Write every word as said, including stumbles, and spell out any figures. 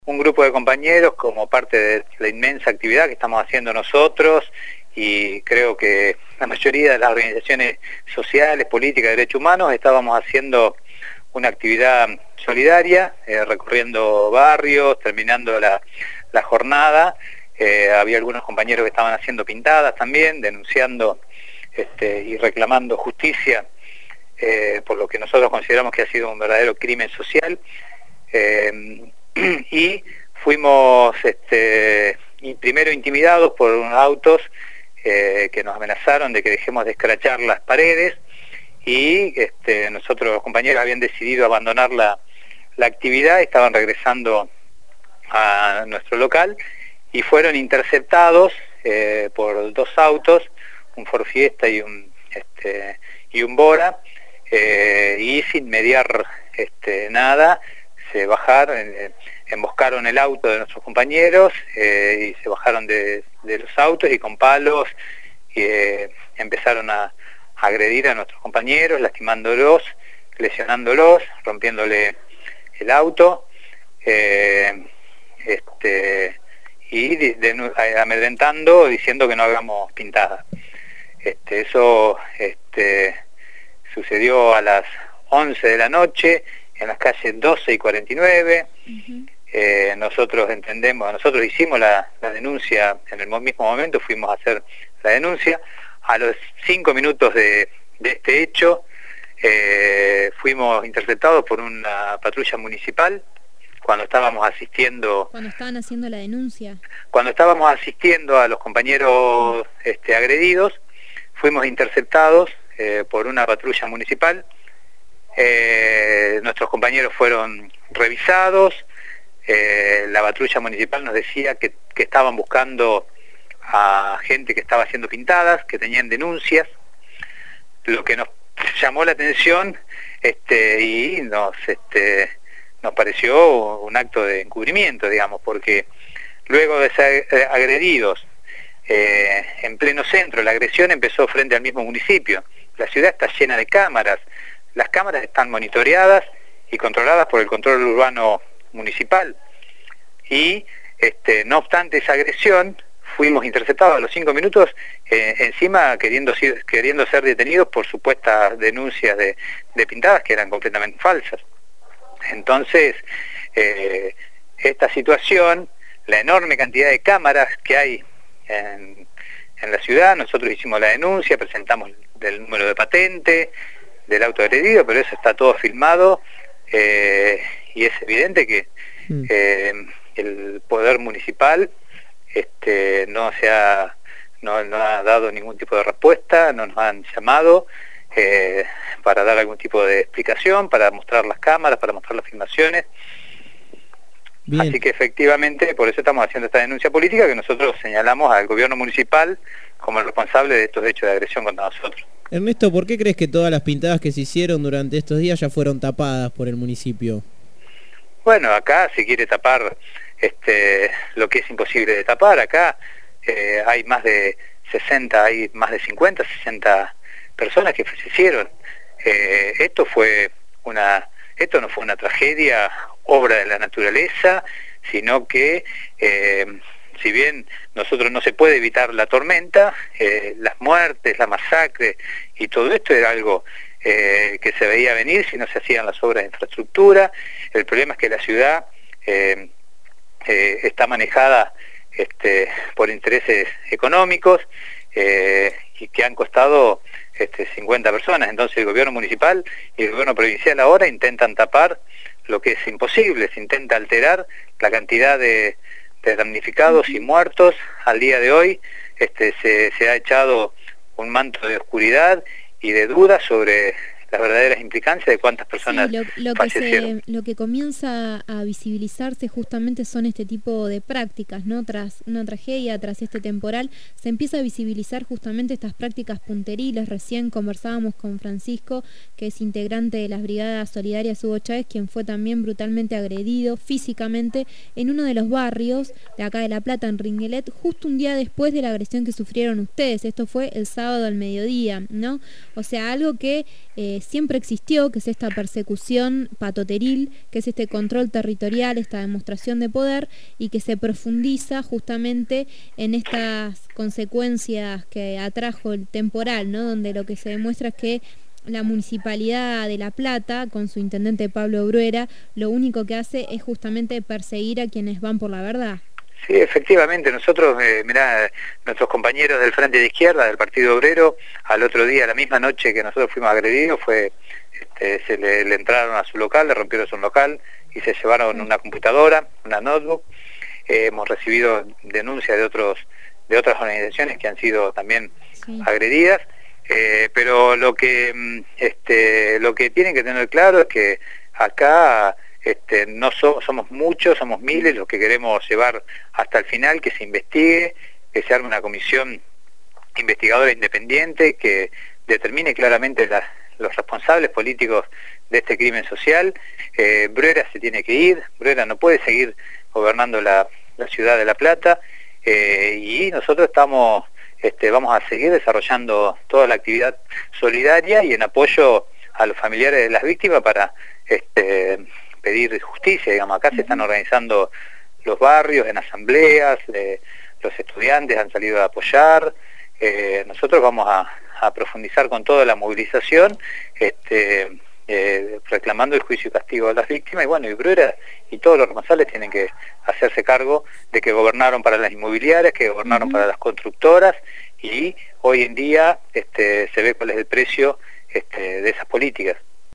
Un grupo de compañeros como parte de la inmensa actividad que estamos haciendo nosotros, y creo que la mayoría de las organizaciones sociales, políticas, de derechos humanos, estábamos haciendo una actividad solidaria, eh, recorriendo barrios, terminando la, la jornada. Eh, había algunos compañeros que estaban haciendo pintadas también, denunciando este, y reclamando justicia eh, por lo que nosotros consideramos que ha sido un verdadero crimen social. Eh, y fuimos este, y primero intimidados por unos autos eh, que nos amenazaron de que dejemos de escrachar las paredes, y este, nosotros los compañeros habían decidido abandonar la, la actividad, estaban regresando a nuestro local y fueron interceptados eh, por dos autos, un Ford Fiesta y un, este, y un Bora, eh, y sin mediar este, nada, se bajaron, eh, emboscaron el auto de nuestros compañeros eh, y se bajaron de, de los autos y con palos eh, empezaron a, a agredir a nuestros compañeros, lastimándolos, lesionándolos, rompiéndole el auto eh, este, y de, de, amedrentando, diciendo que no hagamos pintadas. Este, eso este, sucedió a las once de la noche en las calles doce y cuarenta y nueve. Uh-huh. eh, nosotros entendemos, nosotros hicimos la, la denuncia en el mismo momento, fuimos a hacer la denuncia. A los cinco minutos de, de este hecho eh, fuimos interceptados por una patrulla municipal cuando estábamos asistiendo... Cuando estaban haciendo la denuncia. Cuando estábamos asistiendo a los compañeros este, agredidos, fuimos interceptados eh, por una patrulla municipal. Eh, nuestros compañeros fueron revisados, eh, la patrulla municipal nos decía que, que estaban buscando a gente que estaba haciendo pintadas, que tenían denuncias, lo que nos llamó la atención este, y nos, este, nos pareció un acto de encubrimiento, digamos, porque luego de ser agredidos eh, en pleno centro, la agresión empezó frente al mismo municipio, la ciudad está llena de cámaras. Las cámaras están monitoreadas y controladas por el control urbano municipal. Y este, no obstante esa agresión, fuimos interceptados a los cinco minutos, eh, encima queriendo, queriendo ser detenidos por supuestas denuncias de, de pintadas que eran completamente falsas. Entonces, eh, esta situación, la enorme cantidad de cámaras que hay en, en la ciudad, nosotros hicimos la denuncia, presentamos el número de patente del auto agredido, pero eso está todo filmado eh, y es evidente que eh, el poder municipal este, no se ha no, no ha dado ningún tipo de respuesta, no nos han llamado eh, para dar algún tipo de explicación, para mostrar las cámaras, para mostrar las filmaciones. Bien. Así que efectivamente por eso estamos haciendo esta denuncia política, que nosotros señalamos al gobierno municipal como el responsable de estos hechos de agresión contra nosotros. Ernesto, ¿por qué crees que todas las pintadas que se hicieron durante estos días ya fueron tapadas por el municipio? Bueno, acá se quiere tapar este, lo que es imposible de tapar. Acá eh, hay más de sesenta, hay más de cincuenta, sesenta personas que fallecieron. Eh, esto fue una, esto no fue una tragedia, obra de la naturaleza, sino que eh, si bien nosotros no se puede evitar la tormenta, eh, las muertes, la masacre y todo esto era algo eh, que se veía venir si no se hacían las obras de infraestructura. El problema es que la ciudad eh, eh, está manejada este, por intereses económicos eh, y que han costado este, cincuenta personas. Entonces el gobierno municipal y el gobierno provincial ahora intentan tapar lo que es imposible, se intenta alterar la cantidad de de damnificados y muertos. Al día de hoy este, se, se ha echado un manto de oscuridad y de duda sobre las verdaderas implicancias de cuántas personas sí, lo, lo fallecieron. Que se, lo que comienza a visibilizarse justamente son este tipo de prácticas, ¿no? Tras una tragedia, tras este temporal, se empieza a visibilizar justamente estas prácticas punteriles. Recién conversábamos con Francisco, que es integrante de las Brigadas Solidarias Hugo Chávez, quien fue también brutalmente agredido físicamente en uno de los barrios de acá de La Plata, en Ringuelet, justo un día después de la agresión que sufrieron ustedes. Esto fue el sábado al mediodía, ¿no? O sea, algo que eh, siempre existió, que es esta persecución patoteril, que es este control territorial, esta demostración de poder, y que se profundiza justamente en estas consecuencias que atrajo el temporal, ¿no? Donde lo que se demuestra es que la Municipalidad de La Plata, con su intendente Pablo Bruera, lo único que hace es justamente perseguir a quienes van por la verdad. Sí, efectivamente, nosotros, eh, mirá, nuestros compañeros del Frente de Izquierda, del Partido Obrero, al otro día, la misma noche que nosotros fuimos agredidos, fue, este, se le, le entraron a su local, le rompieron su local y se llevaron una computadora, una notebook. Eh, hemos recibido denuncias de otros de otras organizaciones que han sido también sí. agredidas, eh, pero lo que este, lo que tienen que tener claro es que acá Este, no so, somos muchos, somos miles los que queremos llevar hasta el final, que se investigue, que se arme una comisión investigadora independiente que determine claramente la, los responsables políticos de este crimen social. eh, Bruera se tiene que ir, Bruera no puede seguir gobernando la, la ciudad de La Plata, eh, y nosotros estamos este, vamos a seguir desarrollando toda la actividad solidaria y en apoyo a los familiares de las víctimas para este pedir justicia, digamos. Acá se están organizando los barrios en asambleas, eh, los estudiantes han salido a apoyar, eh, nosotros vamos a, a profundizar con toda la movilización, este, eh, reclamando el juicio y castigo a las víctimas, y bueno, y Bruera y todos los responsables tienen que hacerse cargo de que gobernaron para las inmobiliarias, que gobernaron uh-huh. para las constructoras, y hoy en día este, se ve cuál es el precio este, de esas políticas.